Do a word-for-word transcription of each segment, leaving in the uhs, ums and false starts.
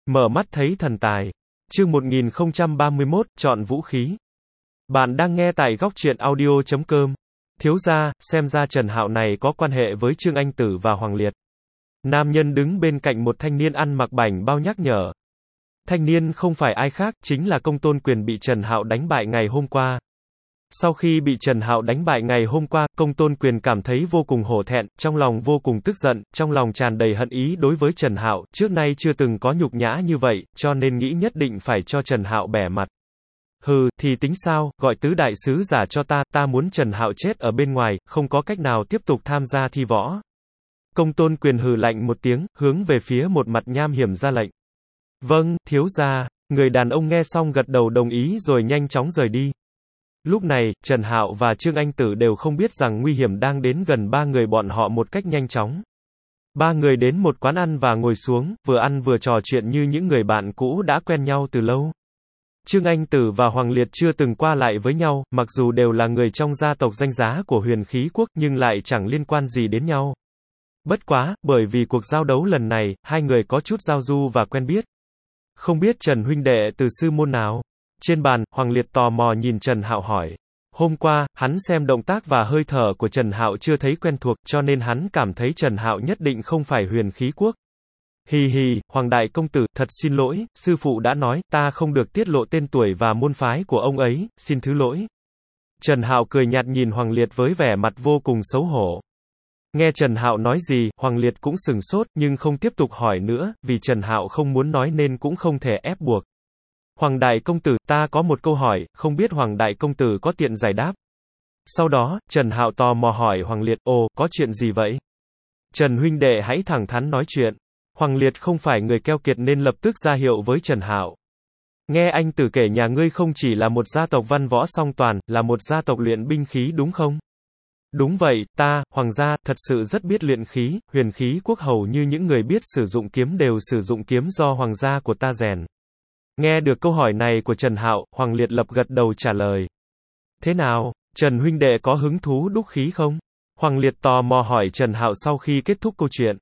Mở mắt thấy thần tài. Chương một nghìn không trăm ba mươi mốt, chọn vũ khí. Bạn đang nghe tại góc truyện audio chấm com. Thiếu gia, xem ra Trần Hạo này có quan hệ với Trương Anh Tử và Hoàng Liệt. Nam nhân đứng bên cạnh một thanh niên ăn mặc bảnh bao nhắc nhở. Thanh niên không phải ai khác, chính là Công Tôn Quyền bị Trần Hạo đánh bại ngày hôm qua. Sau khi bị Trần Hạo đánh bại ngày hôm qua, Công Tôn Quyền cảm thấy vô cùng hổ thẹn, trong lòng vô cùng tức giận, trong lòng tràn đầy hận ý đối với Trần Hạo, trước nay chưa từng có nhục nhã như vậy, cho nên nghĩ nhất định phải cho Trần Hạo bẻ mặt. Hừ, thì tính sao, gọi tứ đại sứ giả cho ta, ta muốn Trần Hạo chết ở bên ngoài, không có cách nào tiếp tục tham gia thi võ. Công Tôn Quyền hừ lạnh một tiếng, hướng về phía một mặt nham hiểm ra lệnh. Vâng, thiếu gia. Người đàn ông nghe xong gật đầu đồng ý rồi nhanh chóng rời đi. Lúc này, Trần Hạo và Trương Anh Tử đều không biết rằng nguy hiểm đang đến gần ba người bọn họ một cách nhanh chóng. Ba người đến một quán ăn và ngồi xuống, vừa ăn vừa trò chuyện như những người bạn cũ đã quen nhau từ lâu. Trương Anh Tử và Hoàng Liệt chưa từng qua lại với nhau, mặc dù đều là người trong gia tộc danh giá của Huyền Khí Quốc nhưng lại chẳng liên quan gì đến nhau. Bất quá, bởi vì cuộc giao đấu lần này, hai người có chút giao du và quen biết. Không biết Trần huynh đệ từ sư môn nào? Trên bàn, Hoàng Liệt tò mò nhìn Trần Hạo hỏi. Hôm qua, hắn xem động tác và hơi thở của Trần Hạo chưa thấy quen thuộc, cho nên hắn cảm thấy Trần Hạo nhất định không phải Huyền Khí Quốc. Hì hì, Hoàng đại công tử, thật xin lỗi, sư phụ đã nói, ta không được tiết lộ tên tuổi và môn phái của ông ấy, xin thứ lỗi. Trần Hạo cười nhạt nhìn Hoàng Liệt với vẻ mặt vô cùng xấu hổ. Nghe Trần Hạo nói gì, Hoàng Liệt cũng sừng sốt, nhưng không tiếp tục hỏi nữa, vì Trần Hạo không muốn nói nên cũng không thể ép buộc. Hoàng đại công tử, ta có một câu hỏi, không biết Hoàng đại công tử có tiện giải đáp. Sau đó, Trần Hạo tò mò hỏi Hoàng Liệt, ồ, có chuyện gì vậy? Trần huynh đệ hãy thẳng thắn nói chuyện. Hoàng Liệt không phải người keo kiệt nên lập tức ra hiệu với Trần Hạo. Nghe anh Tử kể nhà ngươi không chỉ là một gia tộc văn võ song toàn, là một gia tộc luyện binh khí đúng không? Đúng vậy, ta, Hoàng gia, thật sự rất biết luyện khí, Huyền Khí Quốc hầu như những người biết sử dụng kiếm đều sử dụng kiếm do Hoàng gia của ta rèn. Nghe được câu hỏi này của Trần Hạo, Hoàng Liệt lập gật đầu trả lời. Thế nào, Trần huynh đệ có hứng thú đúc khí không? Hoàng Liệt tò mò hỏi Trần Hạo sau khi kết thúc câu chuyện.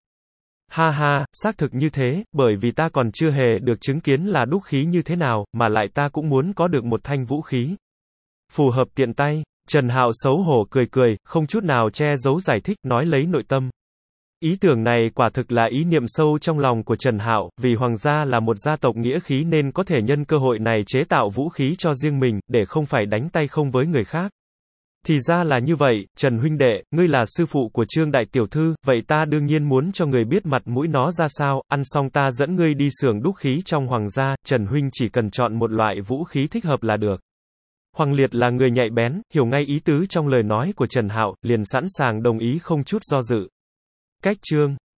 Ha ha, xác thực như thế, bởi vì ta còn chưa hề được chứng kiến là đúc khí như thế nào, mà lại ta cũng muốn có được một thanh vũ khí. Phù hợp tiện tay. Trần Hạo xấu hổ cười cười, không chút nào che giấu giải thích, nói lấy nội tâm. Ý tưởng này quả thực là ý niệm sâu trong lòng của Trần Hạo, vì Hoàng gia là một gia tộc nghĩa khí nên có thể nhân cơ hội này chế tạo vũ khí cho riêng mình, để không phải đánh tay không với người khác. Thì ra là như vậy, Trần huynh đệ, ngươi là sư phụ của Trương đại tiểu thư, vậy ta đương nhiên muốn cho người biết mặt mũi nó ra sao, ăn xong ta dẫn ngươi đi xưởng đúc khí trong Hoàng gia, Trần huynh chỉ cần chọn một loại vũ khí thích hợp là được. Hoàng Liệt là người nhạy bén, hiểu ngay ý tứ trong lời nói của Trần Hạo, liền sẵn sàng đồng ý không chút do dự. Cách chương